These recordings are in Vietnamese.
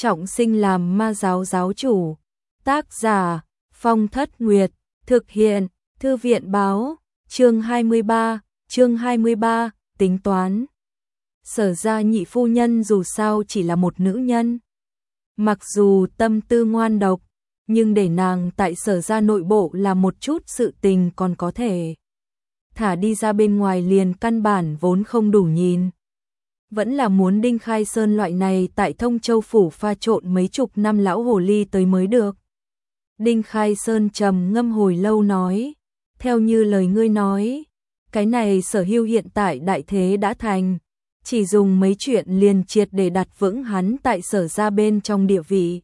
trọng sinh làm ma giáo giáo chủ. Tác giả Phong Thất Nguyệt, thực hiện Thư viện báo, chương 23, tính toán. Sở ra nhị phu nhân dù sao chỉ là một nữ nhân. Mặc dù tâm tư ngoan độc, nhưng để nàng tại sở ra nội bộ là một chút sự tình còn có thể. Thả đi ra bên ngoài liền căn bản vốn không đủ nhìn. Vẫn là muốn Đinh Khai Sơn loại này tại Thông Châu Phủ pha trộn mấy chục năm lão hồ ly tới mới được. Đinh Khai Sơn trầm ngâm hồi lâu nói, theo như lời ngươi nói, cái này Sở Hưu hiện tại đại thế đã thành, chỉ dùng mấy chuyện liền triệt để đặt vững hắn tại sở ra bên trong địa vị.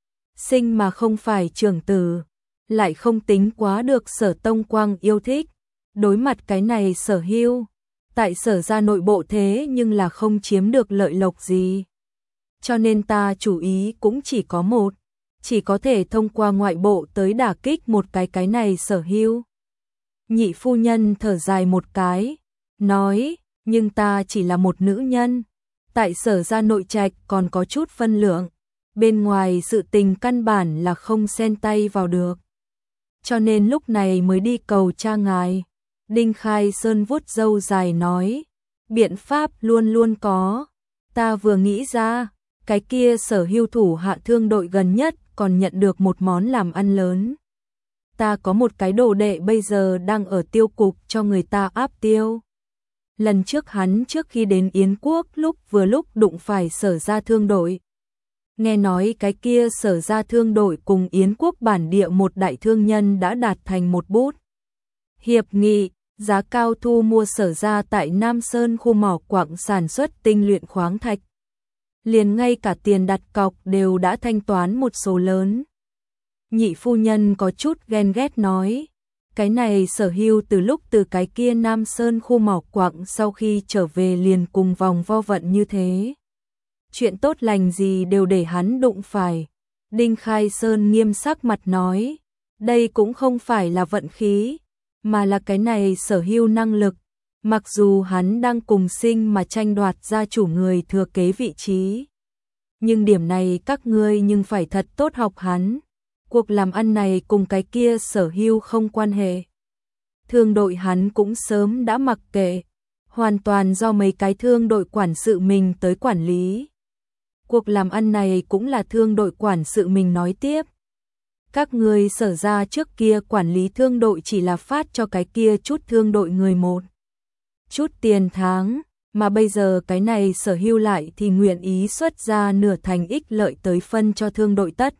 Sinh mà không phải trưởng tử, lại không tính quá được Sở Tông Quang yêu thích, đối mặt cái này Sở Hưu, tại sở ra nội bộ thế nhưng là không chiếm được lợi lộc gì. Cho nên ta chủ ý cũng chỉ có một, chỉ có thể thông qua ngoại bộ tới đả kích một cái này Sở Hưu. Nhị phu nhân thở dài một cái, nói, nhưng ta chỉ là một nữ nhân, tại sở ra nội trạch còn có chút phân lượng, bên ngoài sự tình căn bản là không xen tay vào được. Cho nên lúc này mới đi cầu cha ngài. Đinh Khai Sơn vuốt râu dài nói, biện pháp luôn luôn có, ta vừa nghĩ ra, cái kia Sở Hưu thủ hạ thương đội gần nhất còn nhận được một món làm ăn lớn. Ta có một cái đồ đệ bây giờ đang ở tiêu cục cho người ta áp tiêu. Lần trước hắn trước khi đến Yến Quốc vừa lúc đụng phải sở ra thương đội. Nghe nói cái kia sở ra thương đội cùng Yến Quốc bản địa một đại thương nhân đã đạt thành một bút hiệp nghị, giá cao thu mua sở ra tại Nam Sơn khu mỏ quặng sản xuất tinh luyện khoáng thạch. Liền ngay cả tiền đặt cọc đều đã thanh toán một số lớn. Nhị phu nhân có chút ghen ghét nói, cái này Sở Hưu từ lúc từ cái kia Nam Sơn khu mỏ quặng sau khi trở về liền cùng vòng vo vận như thế. Chuyện tốt lành gì đều để hắn đụng phải. Đinh Khai Sơn nghiêm sắc mặt nói, đây cũng không phải là vận khí, mà là cái này Sở Hưu năng lực. Mặc dù hắn đang cùng sinh mà tranh đoạt gia chủ người thừa kế vị trí, nhưng điểm này các ngươi nhưng phải thật tốt học hắn. Cuộc làm ăn này cùng cái kia Sở Hưu không quan hệ. Thương đội hắn cũng sớm đã mặc kệ, hoàn toàn do mấy cái thương đội quản sự mình tới quản lý. Cuộc làm ăn này cũng là thương đội quản sự mình nói tiếp. Các người sở ra trước kia quản lý thương đội chỉ là phát cho cái kia chút thương đội người một chút tiền tháng, mà bây giờ cái này Sở Hưu lại thì nguyện ý xuất ra nửa thành ích lợi tới phân cho thương đội tất.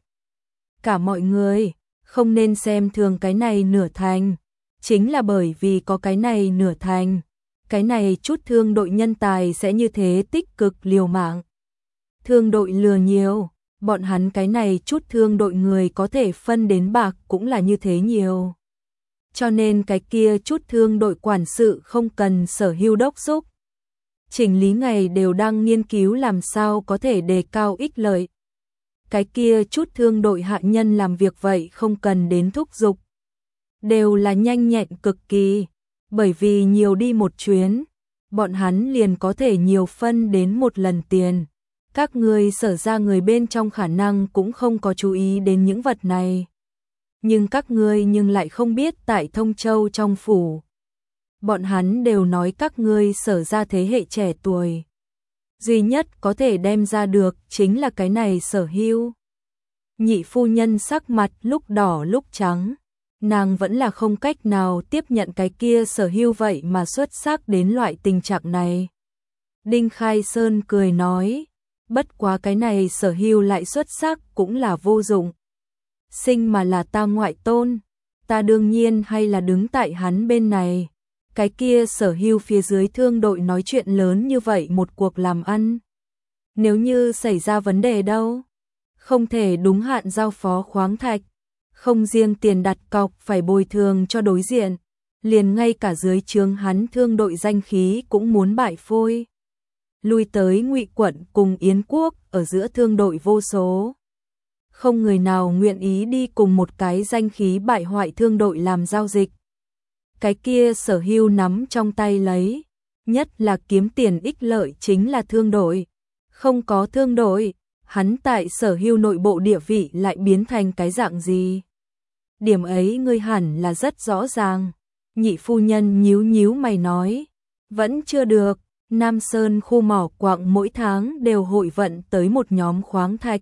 Cả mọi người không nên xem thường cái này nửa thành, chính là bởi vì có cái này nửa thành, cái này chút thương đội nhân tài sẽ như thế tích cực liều mạng. Thương đội lừa nhiều, bọn hắn cái này chút thương đội người có thể phân đến bạc cũng là như thế nhiều. Cho nên cái kia chút thương đội quản sự không cần Sở Hưu đốc xúc. Chỉnh lý ngày đều đang nghiên cứu làm sao có thể đề cao ích lợi. Cái kia chút thương đội hạ nhân làm việc vậy không cần đến thúc giục. Đều là nhanh nhẹn cực kỳ, bởi vì nhiều đi một chuyến, bọn hắn liền có thể nhiều phân đến một lần tiền. Các người sở ra người bên trong khả năng cũng không có chú ý đến những vật này. Nhưng các ngươi nhưng lại không biết tại Thông Châu trong phủ. Bọn hắn đều nói các ngươi sở ra thế hệ trẻ tuổi. Duy nhất có thể đem ra được chính là cái này Sở Hưu. Nhị phu nhân sắc mặt lúc đỏ lúc trắng. Nàng vẫn là không cách nào tiếp nhận cái kia Sở Hưu vậy mà xuất sắc đến loại tình trạng này. Đinh Khai Sơn cười nói, bất quá cái này Sở Hưu lại xuất sắc cũng là vô dụng. Sinh mà là ta ngoại tôn, ta đương nhiên hay là đứng tại hắn bên này. Cái kia Sở Hưu phía dưới thương đội nói chuyện lớn như vậy một cuộc làm ăn. Nếu như xảy ra vấn đề đâu, không thể đúng hạn giao phó khoáng thạch, không riêng tiền đặt cọc phải bồi thường cho đối diện, liền ngay cả dưới trướng hắn thương đội danh khí cũng muốn bại phôi. Lui tới Ngụy quận cùng Yến Quốc ở giữa thương đội vô số. Không người nào nguyện ý đi cùng một cái danh khí bại hoại thương đội làm giao dịch. Cái kia Sở Hưu nắm trong tay lấy, nhất là kiếm tiền ích lợi chính là thương đội. Không có thương đội, hắn tại Sở Hưu nội bộ địa vị lại biến thành cái dạng gì? Điểm ấy ngươi hẳn là rất rõ ràng. Nhị phu nhân nhíu nhíu mày nói, vẫn chưa được, Nam Sơn khu mỏ quặng mỗi tháng đều hội vận tới một nhóm khoáng thạch.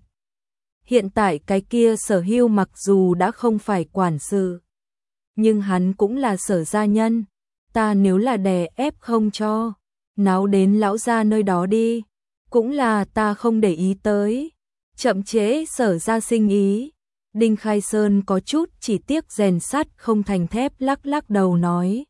Hiện tại cái kia Sở Hưu mặc dù đã không phải quản sự, nhưng hắn cũng là Sở gia nhân, ta nếu là đè ép không cho, náo đến lão gia nơi đó đi, cũng là ta không để ý tới, chậm trễ Sở gia sinh ý. Đinh Khai Sơn có chút chỉ tiếc rèn sắt không thành thép, lắc lắc đầu nói,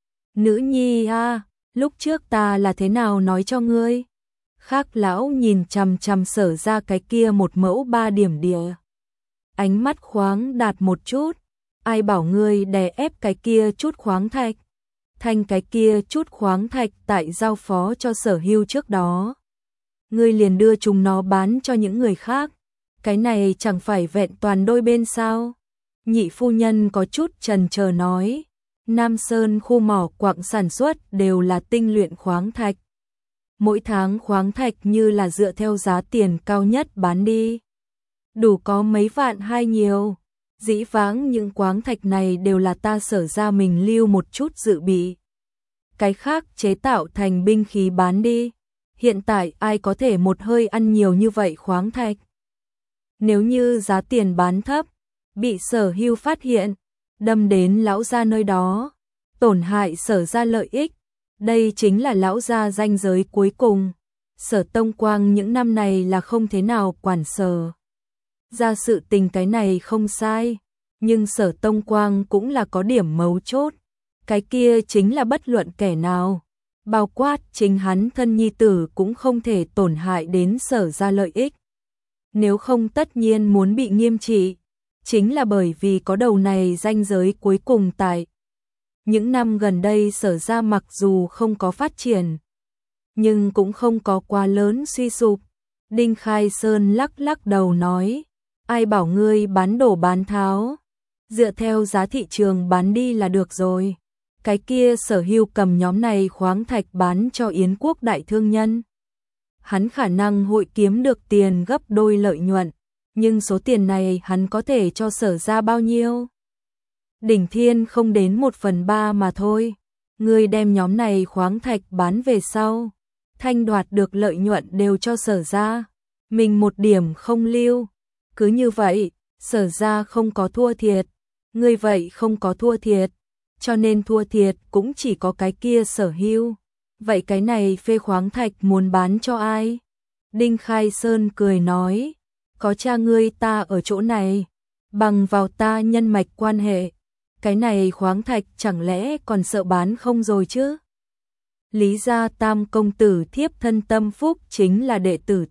nữ nhi a, lúc trước ta là thế nào nói cho ngươi? Khác lão nhìn chằm chằm Sở ra cái kia một mẫu 3 điểm địa. Ánh mắt khoáng đạt một chút, ai bảo ngươi đè ép cái kia chút khoáng thạch, thành cái kia chút khoáng thạch tại giao phó cho Sở Hưu trước đó. Ngươi liền đưa chúng nó bán cho những người khác, cái này chẳng phải vẹn toàn đôi bên sao? Nhị phu nhân có chút chần chờ nói, Nam Sơn khu mỏ quặng sản xuất đều là tinh luyện khoáng thạch. Mỗi tháng khoáng thạch như là dựa theo giá tiền cao nhất bán đi, đủ có mấy vạn hay nhiều. Dĩ vãng những khoáng thạch này đều là ta Sở ra mình lưu một chút dự bị, cái khác chế tạo thành binh khí bán đi. Hiện tại ai có thể một hơi ăn nhiều như vậy khoáng thạch? Nếu như giá tiền bán thấp, bị Sở Hưu phát hiện, đâm đến lão gia nơi đó, tổn hại Sở ra lợi ích, đây chính là lão gia ranh giới cuối cùng. Sở Tông Quang những năm này là không thế nào quản Sở ra sự tình, cái này không sai, nhưng Sở Tông Quang cũng là có điểm mấu chốt, cái kia chính là bất luận kẻ nào, bao quát chính hắn thân nhi tử cũng không thể tổn hại đến Sở ra lợi ích. Nếu không tất nhiên muốn bị nghiêm trị, chính là bởi vì có đầu này ranh giới cuối cùng tại. Những năm gần đây Sở ra mặc dù không có phát triển, nhưng cũng không có quá lớn suy sụp. Đinh Khai Sơn lắc lắc đầu nói, ai bảo ngươi bán đổ bán tháo, dựa theo giá thị trường bán đi là được rồi. Cái kia Sở Hưu cầm nhóm này khoáng thạch bán cho Yến quốc đại thương nhân, hắn khả năng hội kiếm được tiền gấp đôi lợi nhuận, nhưng số tiền này hắn có thể cho Sở ra bao nhiêu? Đỉnh thiên không đến 1/3 mà thôi. Ngươi đem nhóm này khoáng thạch bán về sau, thanh đoạt được lợi nhuận đều cho Sở ra, mình một điểm không lưu. Cứ như vậy, Sở ra không có thua thiệt, ngươi vậy không có thua thiệt, cho nên thua thiệt cũng chỉ có cái kia Sở Hưu. Vậy cái này phê khoáng thạch muốn bán cho ai? Đinh Khai Sơn cười nói, có cha ngươi ta ở chỗ này, bằng vào ta nhân mạch quan hệ, cái này khoáng thạch chẳng lẽ còn sợ bán không rồi chứ? Lý gia Tam công tử thiếp thân Tâm Phúc chính là đệ tử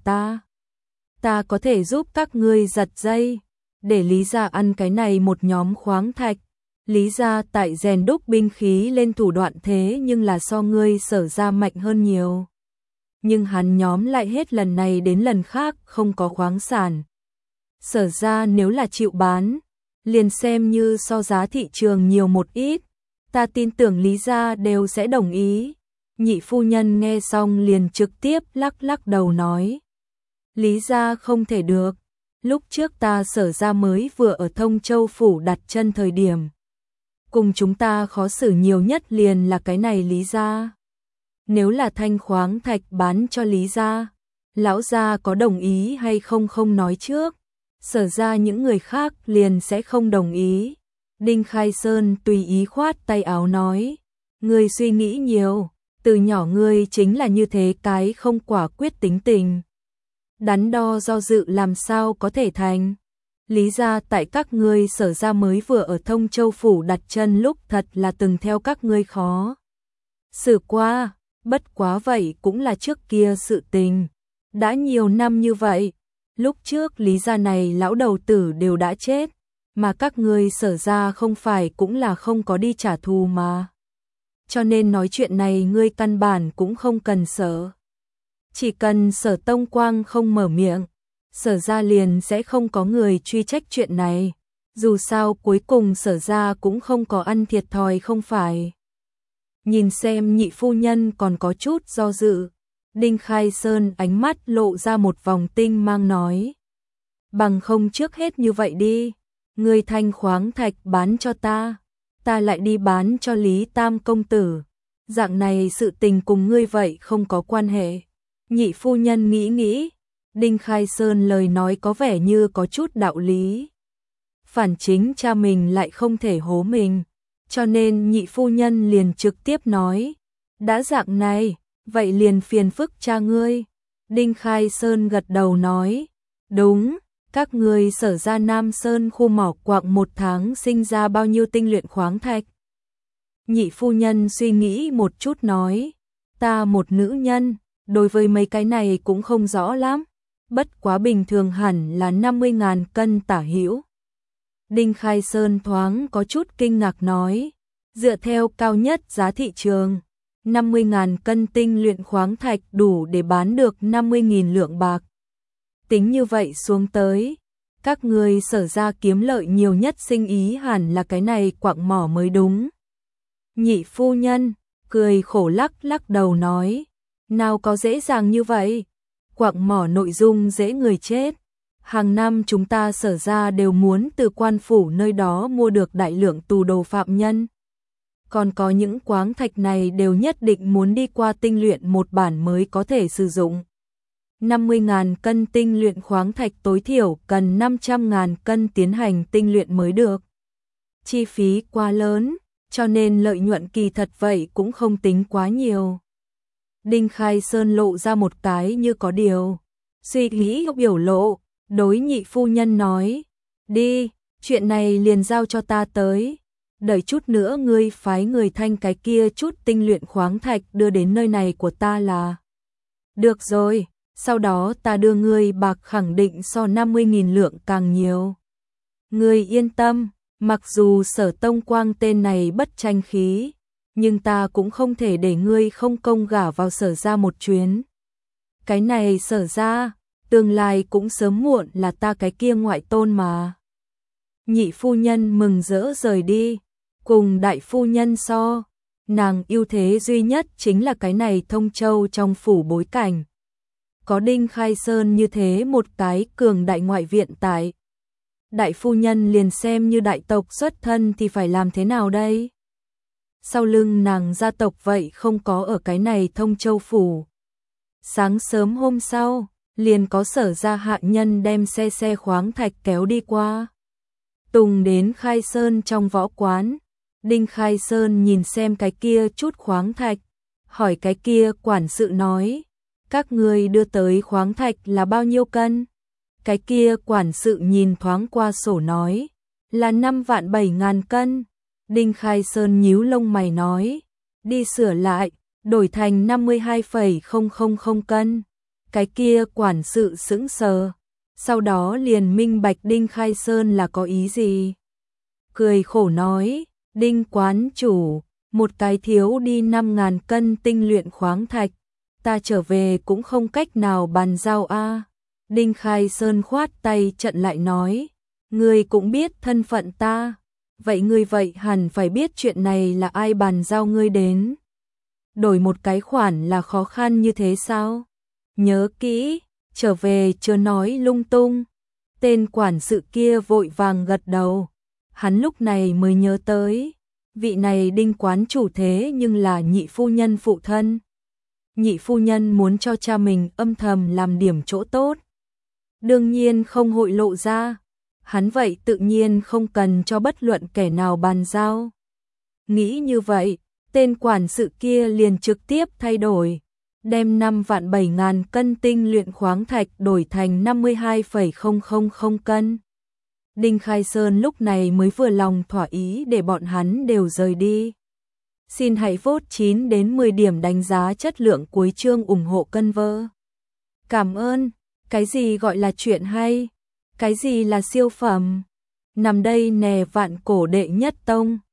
ta có thể giúp các ngươi giật dây, để Lý gia ăn cái này một nhóm khoáng thạch. Lý gia tại rèn đúc binh khí lên thủ đoạn thế nhưng là so ngươi Sở ra mạnh hơn nhiều. Nhưng hắn nhóm lại hết lần này đến lần khác không có khoáng sản. Sở ra nếu là chịu bán, liền xem như so giá thị trường nhiều một ít, ta tin tưởng Lý gia đều sẽ đồng ý. Nhị phu nhân nghe xong liền trực tiếp lắc lắc đầu nói, Lý gia không thể được, lúc trước ta Sở ra mới vừa ở Thông Châu phủ đặt chân thời điểm, cùng chúng ta khó xử nhiều nhất liền là cái này Lý gia. Nếu là thanh khoáng thạch bán cho Lý gia, lão gia có đồng ý hay không không nói trước, Sở ra những người khác liền sẽ không đồng ý. Đinh Khai Sơn tùy ý khoát tay áo nói, ngươi suy nghĩ nhiều, từ nhỏ ngươi chính là như thế cái không quả quyết tính tình. Đắn đo do dự làm sao có thể thành. Lý ra tại các ngươi Sở ra mới vừa ở Thông Châu phủ đặt chân lúc thật là từng theo các ngươi khó xử qua, bất quá vậy cũng là trước kia sự tình. Đã nhiều năm như vậy, lúc trước Lý gia này lão đầu tử đều đã chết, mà các ngươi Sở ra không phải cũng là không có đi trả thù mà. Cho nên nói chuyện này ngươi căn bản cũng không cần sợ. Chỉ cần Sở Tông Quang không mở miệng, Sở ra liền sẽ không có người truy trách chuyện này. Dù sao cuối cùng Sở ra cũng không có ăn thiệt thòi không phải. Nhìn xem nhị phu nhân còn có chút do dự, Đinh Khai Sơn ánh mắt lộ ra một vòng tinh mang nói. Bằng không trước hết như vậy đi, ngươi thanh khoáng thạch bán cho ta lại đi bán cho Lý Tam công tử. Dạng này sự tình cùng ngươi vậy không có quan hệ. Nhị phu nhân nghĩ nghĩ, Đinh Khai Sơn lời nói có vẻ như có chút đạo lý. Phản chính cha mình lại không thể hố mình, cho nên nhị phu nhân liền trực tiếp nói, đã dạng này, vậy liền phiền phức cha ngươi. Đinh Khai Sơn gật đầu nói, đúng, các ngươi Sở ra Nam Sơn khu mỏ quặng 1 tháng sinh ra bao nhiêu tinh luyện khoáng thạch? Nhị phu nhân suy nghĩ một chút nói, ta một nữ nhân, đối với mấy cái này cũng không rõ lắm, bất quá bình thường hẳn là 50.000 cân tả hữu. Đinh Khai Sơn thoáng có chút kinh ngạc nói, dựa theo cao nhất giá thị trường, 50.000 cân tinh luyện khoáng thạch đủ để bán được 50.000 lượng bạc. Tính như vậy xuống tới, các ngươi Sở ra kiếm lợi nhiều nhất sinh ý hẳn là cái này quặng mỏ mới đúng. Nhị phu nhân cười khổ lắc lắc đầu nói, nào có dễ dàng như vậy, quặng mỏ nội dung dễ người chết. Hàng năm chúng ta Sở ra đều muốn từ quan phủ nơi đó mua được đại lượng tù đồ phạm nhân. Còn có những khoáng thạch này đều nhất định muốn đi qua tinh luyện một bản mới có thể sử dụng. 50.000 cân tinh luyện khoáng thạch tối thiểu cần 500.000 cân tiến hành tinh luyện mới được. Chi phí quá lớn, cho nên lợi nhuận kỳ thật vậy cũng không tính quá nhiều. Đinh Khai Sơn lộ ra một cái như có điều suy nghĩ biểu lộ, đối nhị phu nhân nói, đi, chuyện này liền giao cho ta tới. Đợi chút nữa ngươi phái người thanh cái kia chút tinh luyện khoáng thạch đưa đến nơi này của ta là được rồi, sau đó ta đưa ngươi bạc khẳng định so 50.000 lượng càng nhiều. Ngươi yên tâm, mặc dù Sở Tông Quang tên này bất tranh khí, nhưng ta cũng không thể để ngươi không công gả vào Sở ra một chuyến. Cái này Sở ra, tương lai cũng sớm muộn là ta cái kia ngoại tôn mà. Nhị phu nhân mừng rỡ rời đi, cùng đại phu nhân so, nàng ưu thế duy nhất chính là cái này Thông Châu trong phủ bối cảnh. Có Đinh Khai Sơn như thế một cái cường đại ngoại viện tại. Đại phu nhân liền xem như đại tộc xuất thân thì phải làm thế nào đây? Sau lưng nàng gia tộc vậy không có ở cái này Thông Châu phủ. Sáng sớm hôm sau, liền có Sở ra hạ nhân đem xe khoáng thạch kéo đi qua. Tùng đến Khai Sơn trong võ quán. Đinh Khai Sơn nhìn xem cái kia chút khoáng thạch, hỏi cái kia quản sự nói, các ngươi đưa tới khoáng thạch là bao nhiêu cân? Cái kia quản sự nhìn thoáng qua sổ nói, là 5.700.000 cân. Đinh Khai Sơn nhíu lông mày nói, đi sửa lại, đổi thành 52,000 cân. Cái kia quản sự sững sờ, sau đó liền minh bạch Đinh Khai Sơn là có ý gì. Cười khổ nói, Đinh quán chủ, một cái thiếu đi 5.000 cân tinh luyện khoáng thạch, ta trở về cũng không cách nào bàn giao a. Đinh Khai Sơn khoát tay trận lại nói, ngươi cũng biết thân phận ta, vậy ngươi vậy hẳn phải biết chuyện này là ai bàn giao ngươi đến. Đổi một cái khoản là khó khăn như thế sao? Nhớ kỹ, trở về chưa nói lung tung. Tên quản sự kia vội vàng gật đầu. Hắn lúc này mới nhớ tới, vị này Đinh quán chủ thế nhưng là nhị phu nhân phụ thân. Nhị phu nhân muốn cho cha mình âm thầm làm điểm chỗ tốt, đương nhiên không hội lộ ra, hắn vậy tự nhiên không cần cho bất luận kẻ nào bàn giao. Nghĩ như vậy, tên quản sự kia liền trực tiếp thay đổi, đem 5.700.000 cân tinh luyện khoáng thạch đổi thành 52,000 cân. Đinh Khai Sơn lúc này mới vừa lòng thỏa ý để bọn hắn đều rời đi. Xin hãy vote 9 đến 10 điểm đánh giá chất lượng cuối chương ủng hộ cân vơ. Cảm ơn. Cái gì gọi là chuyện hay? Cái gì là siêu phẩm? Nằm đây nè vạn cổ đệ nhất tông.